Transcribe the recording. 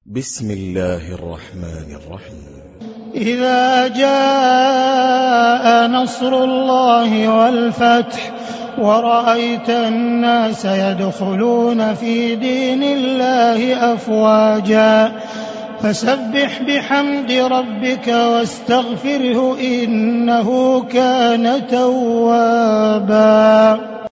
بسم الله الرحمن الرحيم. إذا جاء نصر الله والفتح ورأيت الناس يدخلون في دين الله أفواجا فسبح بحمد ربك واستغفره إنه كان توابا.